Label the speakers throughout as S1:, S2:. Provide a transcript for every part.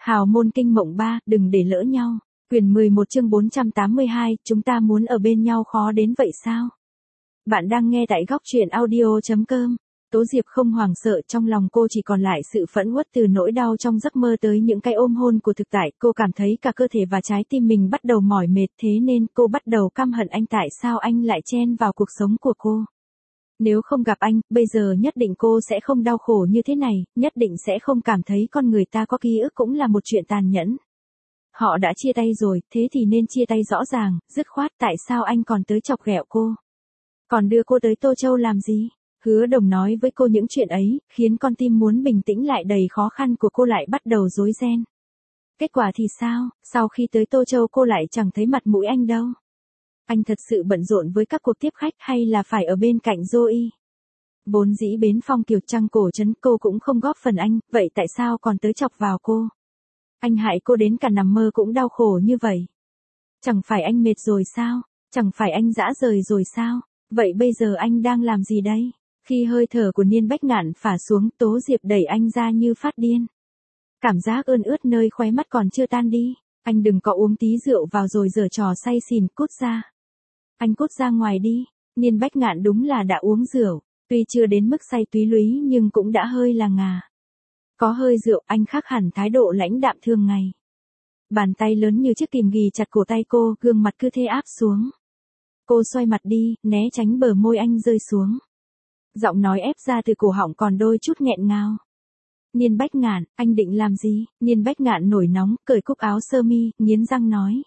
S1: Hào môn kinh mộng 3, đừng để lỡ nhau. Quyển 11 chương 482, chúng ta muốn ở bên nhau khó đến vậy sao? Bạn đang nghe tại góc truyện audio.com. Tố Diệp không hoảng sợ, trong lòng cô chỉ còn lại sự phẫn uất từ nỗi đau trong giấc mơ tới những cái ôm hôn của thực tại. Cô cảm thấy cả cơ thể và trái tim mình bắt đầu mỏi mệt, thế nên cô bắt đầu căm hận anh. Tại sao anh lại chen vào cuộc sống của cô? Nếu không gặp anh, bây giờ nhất định cô sẽ không đau khổ như thế này, nhất định sẽ không cảm thấy con người ta có ký ức cũng là một chuyện tàn nhẫn. Họ đã chia tay rồi, thế thì nên chia tay rõ ràng, dứt khoát. Tại sao anh còn tới chọc ghẹo cô? Còn đưa cô tới Tô Châu làm gì? Hứa Đồng nói với cô những chuyện ấy, khiến con tim muốn bình tĩnh lại đầy khó khăn của cô lại bắt đầu rối ren. Kết quả thì sao? Sau khi tới Tô Châu cô lại chẳng thấy mặt mũi anh đâu. Anh thật sự bận rộn với các cuộc tiếp khách hay là phải ở bên cạnh Zoe? Vốn dĩ bến Phong Kiều Trăng cổ trấn cô cũng không góp phần anh, vậy tại sao còn tới chọc vào cô? Anh hại cô đến cả nằm mơ cũng đau khổ như vậy. Chẳng phải anh mệt rồi sao? Chẳng phải anh dã rời rồi sao? Vậy bây giờ anh đang làm gì đây? Khi hơi thở của Niên Bách Ngạn phả xuống, Tố Diệp đẩy anh ra như phát điên. Cảm giác ươn ướt nơi khóe mắt còn chưa tan đi. Anh đừng có uống tí rượu vào rồi giở trò say xỉn, cút ra. Anh cút ra ngoài đi. Niên Bách Ngạn đúng là đã uống rượu, tuy chưa đến mức say túy lúy nhưng cũng đã hơi là ngà. Có hơi rượu, anh khác hẳn thái độ lãnh đạm thường ngày. Bàn tay lớn như chiếc kìm ghì chặt cổ tay cô, gương mặt cứ thế áp xuống. Cô xoay mặt đi, né tránh bờ môi anh rơi xuống. Giọng nói ép ra từ cổ họng còn đôi chút nghẹn ngào. Niên Bách Ngạn, anh định làm gì? Niên Bách Ngạn nổi nóng, cởi cúc áo sơ mi, nghiến răng nói.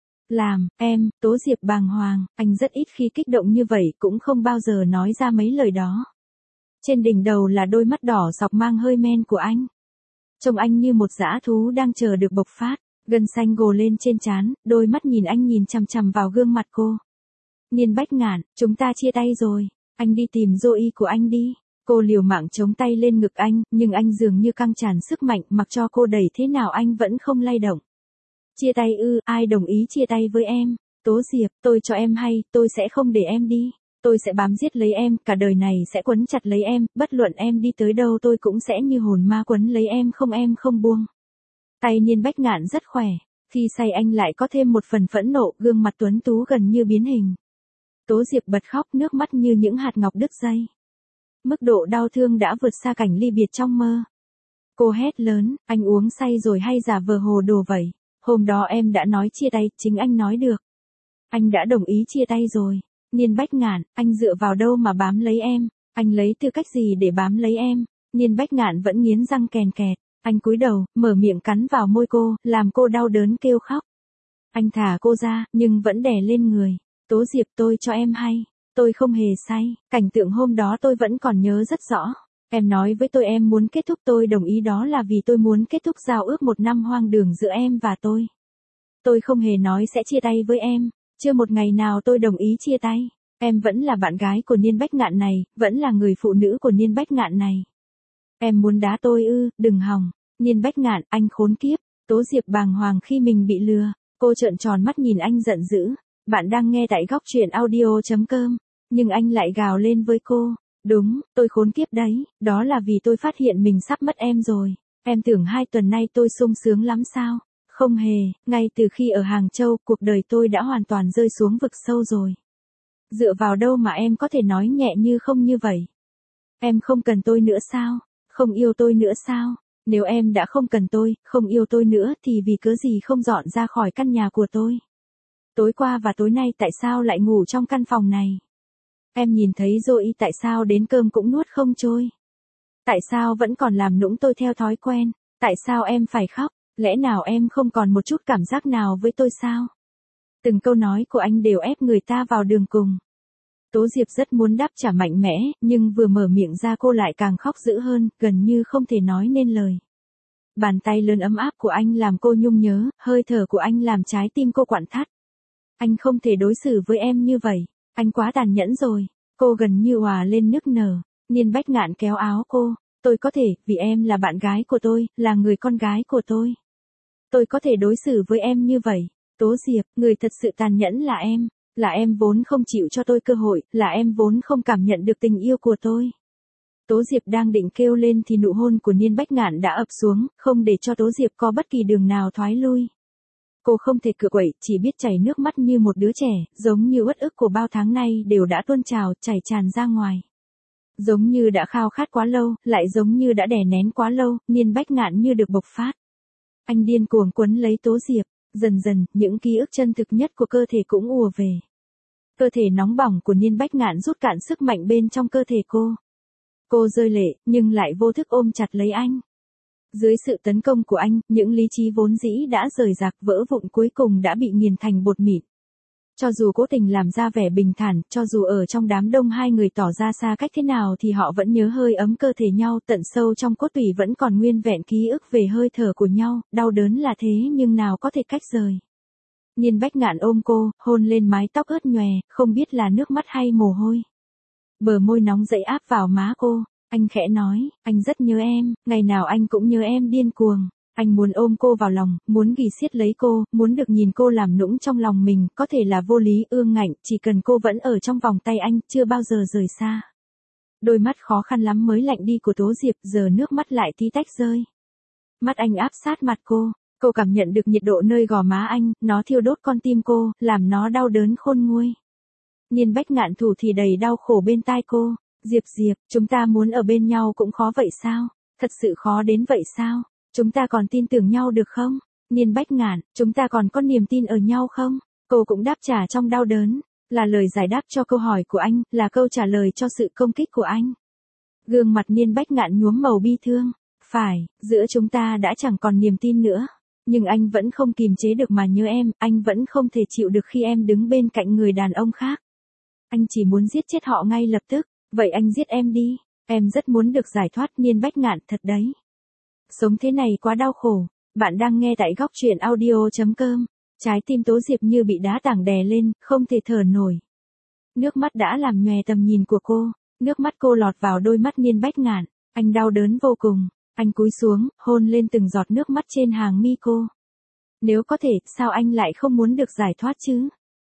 S1: Em, Tố Diệp bàng hoàng, anh rất ít khi kích động như vậy, cũng không bao giờ nói ra mấy lời đó. Trên đỉnh đầu là đôi mắt đỏ sọc mang hơi men của anh. Trông anh như một dã thú đang chờ được bộc phát, gân xanh gồ lên trên trán, đôi mắt nhìn anh nhìn chằm chằm vào gương mặt cô. Niên Bách Ngạn, chúng ta chia tay rồi, anh đi tìm Zoe của anh đi. Cô liều mạng chống tay lên ngực anh, nhưng anh dường như căng tràn sức mạnh, mặc cho cô đẩy thế nào anh vẫn không lay động. Chia tay ư? Ai đồng ý chia tay với em? Tố Diệp, tôi cho em hay, tôi sẽ không để em đi. Tôi sẽ bám giết lấy em, cả đời này sẽ quấn chặt lấy em, bất luận em đi tới đâu tôi cũng sẽ như hồn ma quấn lấy em không buông. Tay Niên Bách Ngạn rất khỏe, khi say anh lại có thêm một phần phẫn nộ, gương mặt tuấn tú gần như biến hình. Tố Diệp bật khóc, nước mắt như những hạt ngọc đứt dây. Mức độ đau thương đã vượt xa cảnh ly biệt trong mơ. Cô hét lớn, anh uống say rồi hay giả vờ hồ đồ vậy? Hôm đó em đã nói chia tay, chính anh nói được. Anh đã đồng ý chia tay rồi. Niên Bách Ngạn, anh dựa vào đâu mà bám lấy em? Anh lấy tư cách gì để bám lấy em? Niên Bách Ngạn vẫn nghiến răng kèn kẹt. Anh cúi đầu, mở miệng cắn vào môi cô, làm cô đau đớn kêu khóc. Anh thả cô ra, nhưng vẫn đè lên người. Tố Diệp, tôi cho em hay. Tôi không hề say, cảnh tượng hôm đó tôi vẫn còn nhớ rất rõ. Em nói với tôi em muốn kết thúc, tôi đồng ý, đó là vì tôi muốn kết thúc giao ước 1 năm hoang đường giữa em và tôi. Tôi không hề nói sẽ chia tay với em, chưa một ngày nào tôi đồng ý chia tay. Em vẫn là bạn gái của Niên Bách Ngạn này, vẫn là người phụ nữ của Niên Bách Ngạn này. Em muốn đá tôi ư? Đừng hòng. Niên Bách Ngạn, anh khốn kiếp. Tố Diệp bàng hoàng khi mình bị lừa, cô trợn tròn mắt nhìn anh giận dữ. Bạn đang nghe tại góc truyện audio.com, nhưng anh lại gào lên với cô. Đúng, tôi khốn kiếp đấy, đó là vì tôi phát hiện mình sắp mất em rồi. Em tưởng 2 tuần nay tôi sung sướng lắm sao? Không hề, ngay từ khi ở Hàng Châu, cuộc đời tôi đã hoàn toàn rơi xuống vực sâu rồi. Dựa vào đâu mà em có thể nói nhẹ như không như vậy? Em không cần tôi nữa sao? Không yêu tôi nữa sao? Nếu em đã không cần tôi, không yêu tôi nữa thì vì cớ gì không dọn ra khỏi căn nhà của tôi? Tối qua và tối nay tại sao lại ngủ trong căn phòng này? Em nhìn thấy rồi, tại sao đến cơm cũng nuốt không trôi? Tại sao vẫn còn làm nũng tôi theo thói quen? Tại sao em phải khóc? Lẽ nào em không còn một chút cảm giác nào với tôi sao? Từng câu nói của anh đều ép người ta vào đường cùng. Tố Diệp rất muốn đáp trả mạnh mẽ, nhưng vừa mở miệng ra cô lại càng khóc dữ hơn, gần như không thể nói nên lời. Bàn tay lớn ấm áp của anh làm cô nhung nhớ, hơi thở của anh làm trái tim cô quặn thắt. Anh không thể đối xử với em như vậy, anh quá tàn nhẫn rồi. Cô gần như òa lên nức nở. Niên Bách Ngạn kéo áo cô. Tôi có thể, vì em là bạn gái của tôi, là người con gái của tôi. Tôi có thể đối xử với em như vậy. Tố Diệp, người thật sự tàn nhẫn là em vốn không chịu cho tôi cơ hội, là em vốn không cảm nhận được tình yêu của tôi. Tố Diệp đang định kêu lên thì nụ hôn của Niên Bách Ngạn đã ập xuống, không để cho Tố Diệp có bất kỳ đường nào thoái lui. Cô không thể cựa quậy, chỉ biết chảy nước mắt như một đứa trẻ, giống như uất ức của bao tháng nay đều đã tuôn trào, chảy tràn ra ngoài. Giống như đã khao khát quá lâu, lại giống như đã đè nén quá lâu, Niên Bách Ngạn như được bộc phát. Anh điên cuồng quấn lấy Tố Diệp, dần dần, những ký ức chân thực nhất của cơ thể cũng ùa về. Cơ thể nóng bỏng của Niên Bách Ngạn rút cạn sức mạnh bên trong cơ thể cô. Cô rơi lệ, nhưng lại vô thức ôm chặt lấy anh. Dưới sự tấn công của anh, những lý trí vốn dĩ đã rời rạc vỡ vụn cuối cùng đã bị nghiền thành bột mịn. Cho dù cố tình làm ra vẻ bình thản, cho dù ở trong đám đông hai người tỏ ra xa cách thế nào thì họ vẫn nhớ hơi ấm cơ thể nhau, tận sâu trong cốt tủy vẫn còn nguyên vẹn ký ức về hơi thở của nhau, đau đớn là thế nhưng nào có thể cách rời. Niên Bách Ngạn ôm cô, hôn lên mái tóc ướt nhòe, không biết là nước mắt hay mồ hôi. Bờ môi nóng dậy áp vào má cô, anh khẽ nói, anh rất nhớ em, ngày nào anh cũng nhớ em điên cuồng. Anh muốn ôm cô vào lòng, muốn ghì siết lấy cô, muốn được nhìn cô làm nũng trong lòng mình, có thể là vô lý ương ngạnh, chỉ cần cô vẫn ở trong vòng tay anh, chưa bao giờ rời xa. Đôi mắt khó khăn lắm mới lạnh đi của Tố Diệp, giờ nước mắt lại tí tách rơi. Mắt anh áp sát mặt cô cảm nhận được nhiệt độ nơi gò má anh, nó thiêu đốt con tim cô, làm nó đau đớn khôn nguôi. Niên Bách Ngạn thủ thì đầy đau khổ bên tai cô, Diệp, chúng ta muốn ở bên nhau cũng khó vậy sao? Thật sự khó đến vậy sao? Chúng ta còn tin tưởng nhau được không? Niên Bách Ngạn, chúng ta còn có niềm tin ở nhau không? Cô cũng đáp trả trong đau đớn, là lời giải đáp cho câu hỏi của anh, là câu trả lời cho sự công kích của anh. Gương mặt Niên Bách Ngạn nhuốm màu bi thương, phải, giữa chúng ta đã chẳng còn niềm tin nữa, nhưng anh vẫn không kìm chế được mà nhớ em, anh vẫn không thể chịu được khi em đứng bên cạnh người đàn ông khác. Anh chỉ muốn giết chết họ ngay lập tức, vậy anh giết em đi, em rất muốn được giải thoát. Niên Bách Ngạn, thật đấy. Sống thế này quá đau khổ. Bạn đang nghe tại góc truyện audio.com. Trái tim Tố Diệp như bị đá tảng đè lên, không thể thở nổi. Nước mắt đã làm nhòe tầm nhìn của cô, nước mắt cô lọt vào đôi mắt Niên Bách Ngạn, anh đau đớn vô cùng, anh cúi xuống, hôn lên từng giọt nước mắt trên hàng mi cô. Nếu có thể, sao anh lại không muốn được giải thoát chứ?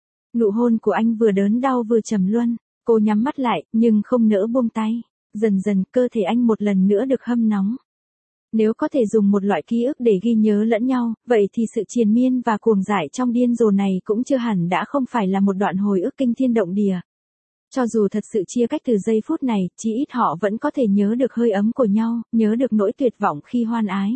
S1: Nụ hôn của anh vừa đớn đau vừa trầm luân, cô nhắm mắt lại, nhưng không nỡ buông tay. Dần dần, cơ thể anh một lần nữa được hâm nóng. Nếu có thể dùng một loại ký ức để ghi nhớ lẫn nhau, vậy thì sự triền miên và cuồng dại trong điên rồ này cũng chưa hẳn đã không phải là một đoạn hồi ức kinh thiên động địa. Cho dù thật sự chia cách từ giây phút này, chí ít họ vẫn có thể nhớ được hơi ấm của nhau, nhớ được nỗi tuyệt vọng khi hoan ái.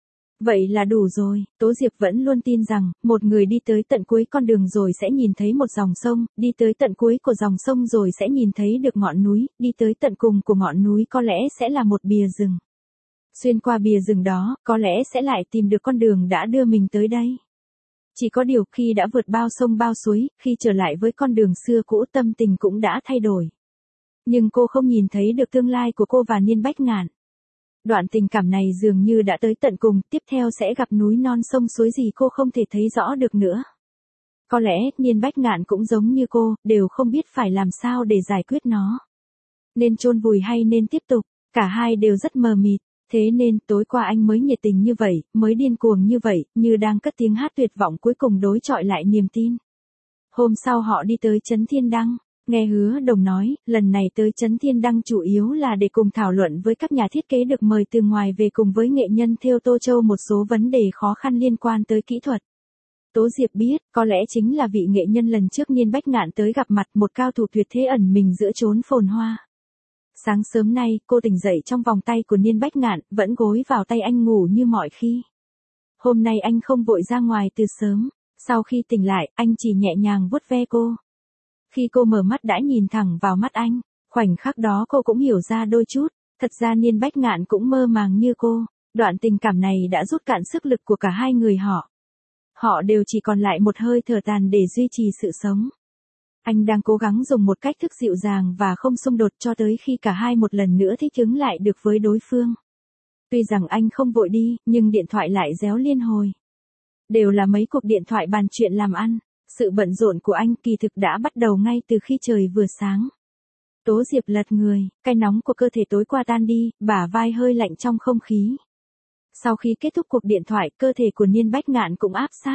S1: Vậy là đủ rồi, Tố Diệp vẫn luôn tin rằng, một người đi tới tận cuối con đường rồi sẽ nhìn thấy một dòng sông, đi tới tận cuối của dòng sông rồi sẽ nhìn thấy được ngọn núi, đi tới tận cùng của ngọn núi có lẽ sẽ là một bìa rừng. Xuyên qua bìa rừng đó, có lẽ sẽ lại tìm được con đường đã đưa mình tới đây. Chỉ có điều khi đã vượt bao sông bao suối, khi trở lại với con đường xưa cũ tâm tình cũng đã thay đổi. Nhưng cô không nhìn thấy được tương lai của cô và Niên Bách Ngạn. Đoạn tình cảm này dường như đã tới tận cùng, tiếp theo sẽ gặp núi non sông suối gì cô không thể thấy rõ được nữa. Có lẽ, Niên Bách Ngạn cũng giống như cô, đều không biết phải làm sao để giải quyết nó. Nên chôn vùi hay nên tiếp tục, cả hai đều rất mờ mịt. Thế nên, tối qua anh mới nhiệt tình như vậy, mới điên cuồng như vậy, như đang cất tiếng hát tuyệt vọng cuối cùng đối chọi lại niềm tin. Hôm sau họ đi tới Trấn Thiên Đăng, nghe Hứa Đồng nói, lần này tới Trấn Thiên Đăng chủ yếu là để cùng thảo luận với các nhà thiết kế được mời từ ngoài về cùng với nghệ nhân thêu Tô Châu một số vấn đề khó khăn liên quan tới kỹ thuật. Tố Diệp biết, có lẽ chính là vị nghệ nhân lần trước Niên Bách Ngạn tới gặp mặt, một cao thủ tuyệt thế ẩn mình giữa chốn phồn hoa. Sáng sớm nay, cô tỉnh dậy trong vòng tay của Niên Bách Ngạn, vẫn gối vào tay anh ngủ như mọi khi. Hôm nay anh không vội ra ngoài từ sớm, sau khi tỉnh lại, anh chỉ nhẹ nhàng vuốt ve cô. Khi cô mở mắt đã nhìn thẳng vào mắt anh, khoảnh khắc đó cô cũng hiểu ra đôi chút, thật ra Niên Bách Ngạn cũng mơ màng như cô, đoạn tình cảm này đã rút cạn sức lực của cả hai người họ. Họ đều chỉ còn lại một hơi thở tàn để duy trì sự sống. Anh đang cố gắng dùng một cách thức dịu dàng và không xung đột cho tới khi cả hai một lần nữa thích ứng lại được với đối phương. Tuy rằng anh không vội đi, nhưng điện thoại lại réo liên hồi. Đều là mấy cuộc điện thoại bàn chuyện làm ăn, sự bận rộn của anh kỳ thực đã bắt đầu ngay từ khi trời vừa sáng. Tố Diệp lật người, cái nóng của cơ thể tối qua tan đi, bả vai hơi lạnh trong không khí. Sau khi kết thúc cuộc điện thoại, cơ thể của Niên Bách Ngạn cũng áp sát.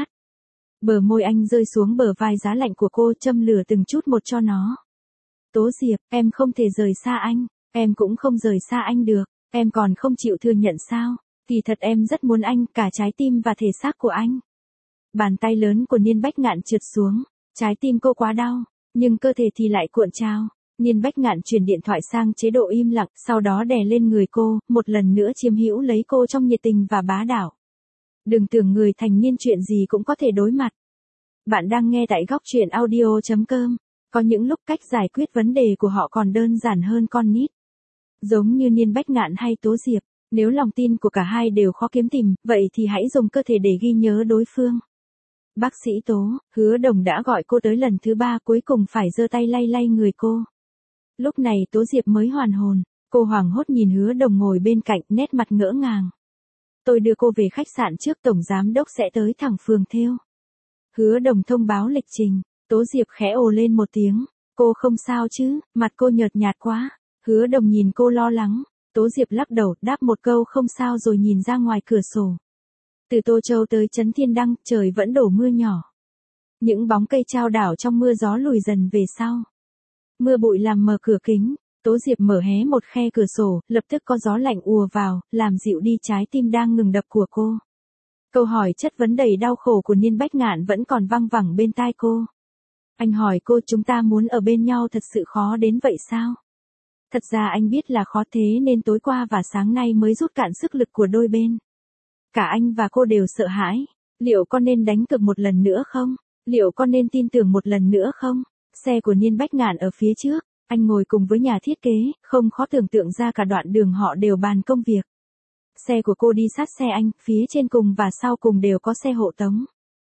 S1: Bờ môi anh rơi xuống bờ vai giá lạnh của cô, châm lửa từng chút một cho nó. Tố Diệp, em không thể rời xa anh, Em cũng không rời xa anh được, em còn không chịu thừa nhận sao? Kỳ thật em rất muốn anh, cả trái tim và thể xác của anh. Bàn tay lớn của Niên Bách Ngạn trượt xuống, trái tim cô quá đau, nhưng cơ thể thì lại cuộn trào. Niên Bách Ngạn chuyển điện thoại sang chế độ im lặng, sau đó đè lên người cô, một lần nữa chiếm hữu lấy cô trong nhiệt tình và bá đạo. Đừng tưởng người thành niên chuyện gì cũng có thể đối mặt. Bạn đang nghe tại góc truyện audio.com. Có những lúc cách giải quyết vấn đề của họ còn đơn giản hơn con nít. Giống như Niên Bách Ngạn hay Tố Diệp, nếu lòng tin của cả hai đều khó kiếm tìm, vậy thì hãy dùng cơ thể để ghi nhớ đối phương. Bác sĩ Tố, Hứa Đồng đã gọi cô tới lần thứ 3, cuối cùng phải giơ tay lay lay người cô. Lúc này Tố Diệp mới hoàn hồn, cô hoảng hốt nhìn Hứa Đồng ngồi bên cạnh, nét mặt ngỡ ngàng. Tôi đưa cô về khách sạn trước, tổng giám đốc sẽ tới thẳng phường Thêu. Hứa Đồng thông báo lịch trình, Tố Diệp khẽ ồ lên một tiếng, cô không sao chứ, mặt cô nhợt nhạt quá. Hứa Đồng nhìn cô lo lắng, Tố Diệp lắc đầu, đáp một câu không sao rồi nhìn ra ngoài cửa sổ. Từ Tô Châu tới Trấn Thiên Đăng, trời vẫn đổ mưa nhỏ. Những bóng cây chao đảo trong mưa gió lùi dần về sau. Mưa bụi làm mờ cửa kính, Tố Diệp mở hé một khe cửa sổ, lập tức có gió lạnh ùa vào, làm dịu đi trái tim đang ngừng đập của cô. Câu hỏi chất vấn đầy đau khổ của Niên Bách Ngạn vẫn còn văng vẳng bên tai cô. Anh hỏi cô, chúng ta muốn ở bên nhau thật sự khó đến vậy sao? Thật ra anh biết là khó, thế nên tối qua và sáng nay mới rút cạn sức lực của đôi bên. Cả anh và cô đều sợ hãi. Liệu con nên đánh cược một lần nữa không? Liệu con nên tin tưởng một lần nữa không? Xe của Niên Bách Ngạn ở phía trước, anh ngồi cùng với nhà thiết kế, không khó tưởng tượng ra cả đoạn đường họ đều bàn công việc. Xe của cô đi sát xe anh, phía trên cùng và sau cùng đều có xe hộ tống.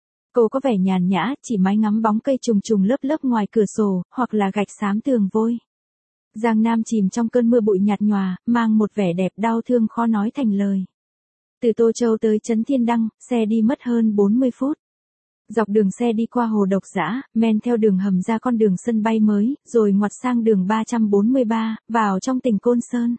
S1: Cô có vẻ nhàn nhã, chỉ mái ngắm bóng cây trùng trùng lớp lớp ngoài cửa sổ, hoặc là gạch xám tường vôi. Giang Nam chìm trong cơn mưa bụi nhạt nhòa, mang một vẻ đẹp đau thương khó nói thành lời. Từ Tô Châu tới Trấn Thiên Đăng, xe đi mất hơn 40 phút. Dọc đường xe đi qua Hồ Độc Dã, men theo đường hầm ra con đường sân bay mới, rồi ngoặt sang đường 343, vào trong tỉnh Côn Sơn.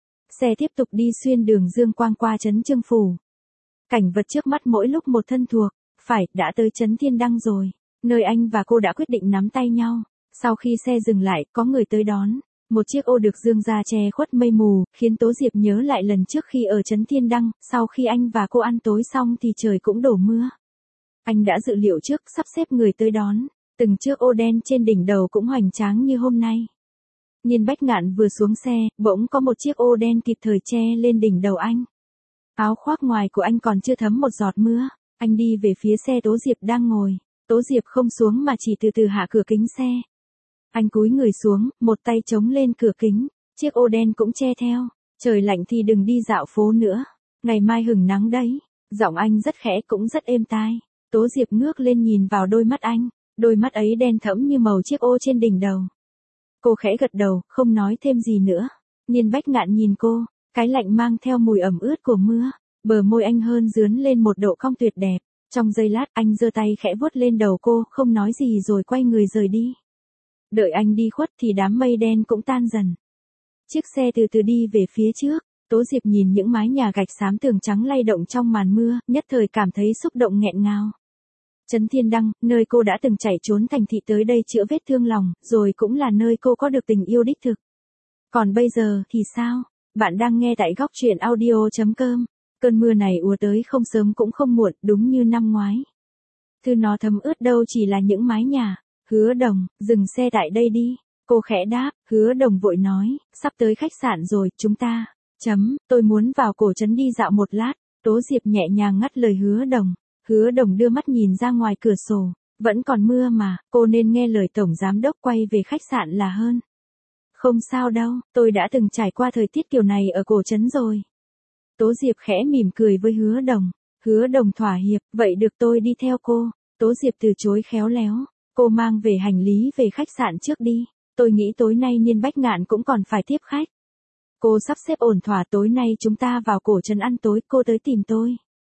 S1: Xe tiếp tục đi xuyên đường Dương Quang qua Trấn Chương Phủ. Cảnh vật trước mắt mỗi lúc một thân thuộc, phải, đã tới Trấn Thiên Đăng rồi, nơi anh và cô đã quyết định nắm tay nhau. Sau khi xe dừng lại, có người tới đón. Một chiếc ô được dương ra che khuất mây mù, khiến Tố Diệp nhớ lại lần trước khi ở Trấn Thiên Đăng, sau khi anh và cô ăn tối xong thì trời cũng đổ mưa. Anh đã dự liệu trước, sắp xếp người tới đón, từng chiếc ô đen trên đỉnh đầu cũng hoành tráng như hôm nay. Niên Bách Ngạn vừa xuống xe, bỗng có một chiếc ô đen kịp thời che lên đỉnh đầu anh. Áo khoác ngoài của anh còn chưa thấm một giọt mưa, anh đi về phía xe Tố Diệp đang ngồi. Tố Diệp không xuống mà chỉ từ từ hạ cửa kính xe. Anh cúi người xuống, một tay chống lên cửa kính, chiếc ô đen cũng che theo. Trời lạnh thì đừng đi dạo phố nữa, ngày mai hừng nắng đấy. Giọng anh rất khẽ cũng rất êm tai. Tố Diệp ngước lên nhìn vào đôi mắt anh, đôi mắt ấy đen thẫm như màu chiếc ô trên đỉnh đầu. Cô khẽ gật đầu, không nói thêm gì nữa. Niên Bách Ngạn nhìn cô, cái lạnh mang theo mùi ẩm ướt của mưa, bờ môi anh hơn rướn lên một độ cong tuyệt đẹp. Trong giây lát anh giơ tay khẽ vuốt lên đầu cô, không nói gì rồi quay người rời đi. Đợi anh đi khuất thì đám mây đen cũng tan dần. Chiếc xe từ từ đi về phía trước, Tố Diệp nhìn những mái nhà gạch xám tường trắng lay động trong màn mưa, nhất thời cảm thấy xúc động nghẹn ngào. Trấn Thiên Đăng, nơi cô đã từng chạy trốn thành thị tới đây chữa vết thương lòng, rồi cũng là nơi cô có được tình yêu đích thực. Còn bây giờ thì sao? Bạn đang nghe tại góc truyện audio.com. Cơn mưa này ùa tới không sớm cũng không muộn, đúng như năm ngoái. Thứ nó thấm ướt đâu chỉ là những mái nhà. Hứa Đồng, dừng xe tại đây đi. Cô khẽ đáp, Hứa Đồng vội nói, sắp tới khách sạn rồi, chúng ta. Tôi muốn vào cổ trấn đi dạo một lát. Tố Diệp nhẹ nhàng ngắt lời Hứa Đồng. Hứa Đồng đưa mắt nhìn ra ngoài cửa sổ. Vẫn còn mưa mà, cô nên nghe lời tổng giám đốc quay về khách sạn là hơn. Không sao đâu, tôi đã từng trải qua thời tiết kiểu này ở cổ trấn rồi. Tố Diệp khẽ mỉm cười với Hứa Đồng. Hứa Đồng thỏa hiệp, vậy được tôi đi theo cô. Tố Diệp từ chối khéo léo. Cô mang về hành lý về khách sạn trước đi. Tôi nghĩ tối nay Niên Bách Ngạn cũng còn phải tiếp khách. Cô sắp xếp ổn thỏa, tối nay chúng ta vào cổ trấn ăn tối, cô tới tìm tôi.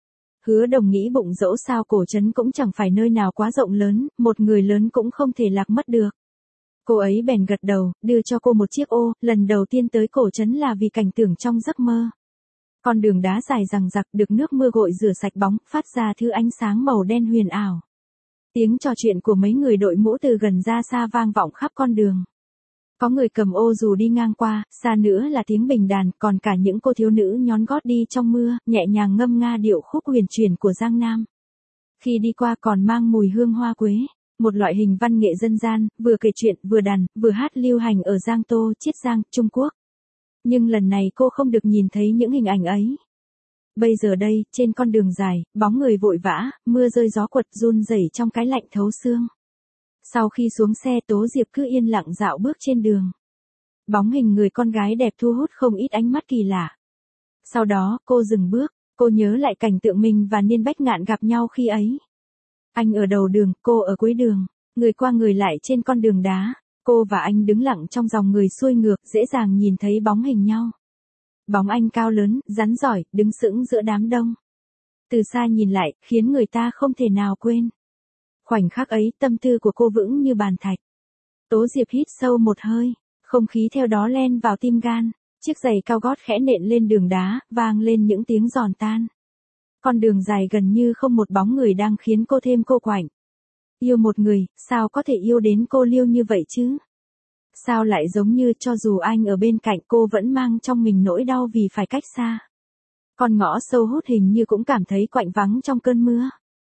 S1: Hứa Đồng nghĩ bụng, dẫu sao cổ trấn cũng chẳng phải nơi nào quá rộng lớn, một người lớn cũng không thể lạc mất được. Cô ấy bèn gật đầu, đưa cho cô một chiếc ô, lần đầu tiên tới cổ trấn là vì cảnh tượng trong giấc mơ. Con đường đá dài dằng dặc được nước mưa gội rửa sạch bóng, phát ra thứ ánh sáng màu đen huyền ảo. Tiếng trò chuyện của mấy người đội mũ từ gần ra xa vang vọng khắp con đường. Có người cầm ô dù đi ngang qua, xa nữa là tiếng bình đàn, còn cả những cô thiếu nữ nhón gót đi trong mưa, nhẹ nhàng ngâm nga điệu khúc huyền chuyển của Giang Nam. Khi đi qua còn mang mùi hương hoa quế, một loại hình văn nghệ dân gian, vừa kể chuyện, vừa đàn, vừa hát lưu hành ở Giang Tô, Chiết Giang, Trung Quốc. Nhưng lần này cô không được nhìn thấy những hình ảnh ấy. Bây giờ đây, trên con đường dài, bóng người vội vã, mưa rơi gió quật run rẩy trong cái lạnh thấu xương. Sau khi xuống xe Tố Diệp cứ yên lặng dạo bước trên đường. Bóng hình người con gái đẹp thu hút không ít ánh mắt kỳ lạ. Sau đó, cô dừng bước, cô nhớ lại cảnh tượng mình và Niên Bách Ngạn gặp nhau khi ấy. Anh ở đầu đường, cô ở cuối đường, người qua người lại trên con đường đá, cô và anh đứng lặng trong dòng người xuôi ngược, dễ dàng nhìn thấy bóng hình nhau. Bóng anh cao lớn, rắn giỏi, đứng sững giữa đám đông. Từ xa nhìn lại, khiến người ta không thể nào quên. Khoảnh khắc ấy, tâm tư của cô vững như bàn thạch. Tố Diệp hít sâu một hơi, không khí theo đó len vào tim gan, chiếc giày cao gót khẽ nện lên đường đá, vang lên những tiếng giòn tan. Con đường dài gần như không một bóng người đang khiến cô thêm cô quạnh. Yêu một người, sao có thể yêu đến cô liêu như vậy chứ? Sao lại giống như cho dù anh ở bên cạnh cô vẫn mang trong mình nỗi đau vì phải cách xa. Con ngõ sâu hút hình như cũng cảm thấy quạnh vắng trong cơn mưa.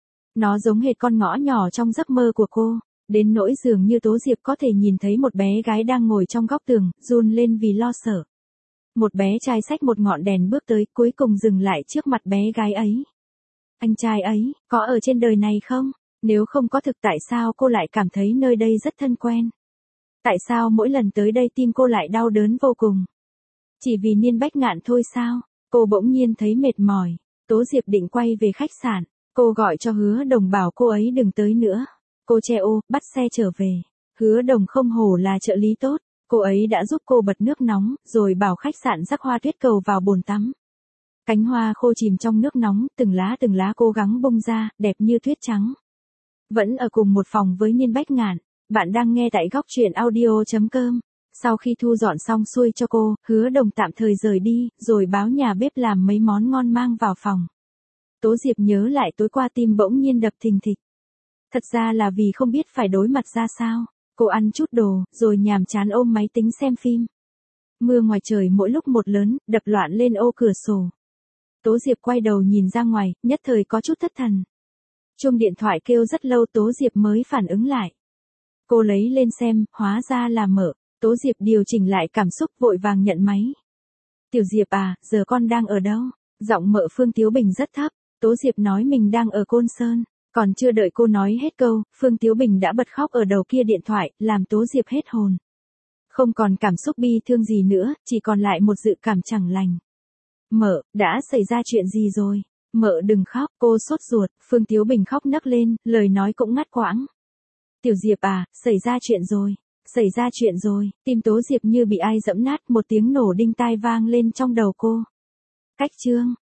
S1: Nó giống hệt con ngõ nhỏ trong giấc mơ của cô, đến nỗi dường như Tố Diệp có thể nhìn thấy một bé gái đang ngồi trong góc tường, run lên vì lo sợ. Một bé trai xách một ngọn đèn bước tới, cuối cùng dừng lại trước mặt bé gái ấy. Anh trai ấy, có ở trên đời này không? Nếu không có thực tại sao cô lại cảm thấy nơi đây rất thân quen? Tại sao mỗi lần tới đây tim cô lại đau đớn vô cùng? Chỉ vì Niên Bách Ngạn thôi sao? Cô bỗng nhiên thấy mệt mỏi. Tố Diệp định quay về khách sạn. Cô gọi cho Hứa Đồng bảo cô ấy đừng tới nữa. Cô che ô, bắt xe trở về. Hứa Đồng không hổ là trợ lý tốt. Cô ấy đã giúp cô bật nước nóng, rồi bảo khách sạn rắc hoa tuyết cầu vào bồn tắm. Cánh hoa khô chìm trong nước nóng, từng lá cố gắng bung ra, đẹp như tuyết trắng. Vẫn ở cùng một phòng với Niên Bách Ngạn. Bạn đang nghe tại góc truyện audio.com. Sau khi thu dọn xong xuôi cho cô, Hứa Đồng tạm thời rời đi, rồi báo nhà bếp làm mấy món ngon mang vào phòng. Tố Diệp nhớ lại tối qua tim bỗng nhiên đập thình thịch. Thật ra là vì không biết phải đối mặt ra sao. Cô ăn chút đồ, rồi nhàm chán ôm máy tính xem phim. Mưa ngoài trời mỗi lúc một lớn, đập loạn lên ô cửa sổ. Tố Diệp quay đầu nhìn ra ngoài, nhất thời có chút thất thần. Chuông điện thoại kêu rất lâu Tố Diệp mới phản ứng lại. Cô lấy lên xem, hóa ra là Mợ. Tố Diệp điều chỉnh lại cảm xúc vội vàng nhận máy. Tiểu Diệp à, giờ con đang ở đâu? Giọng Mợ Phương Tiếu Bình rất thấp. Tố Diệp nói mình đang ở Côn Sơn. Còn chưa đợi cô nói hết câu, Phương Tiếu Bình đã bật khóc ở đầu kia điện thoại, làm Tố Diệp hết hồn. Không còn cảm xúc bi thương gì nữa, chỉ còn lại một dự cảm chẳng lành. Mợ, đã xảy ra chuyện gì rồi? Mợ đừng khóc, cô sốt ruột. Phương Tiếu Bình khóc nấc lên, lời nói cũng ngắt quãng. Tiểu Diệp à, xảy ra chuyện rồi. Xảy ra chuyện rồi. Tim Tố Diệp như bị ai giẫm nát, một tiếng nổ đinh tai vang lên trong đầu cô. Cách chương.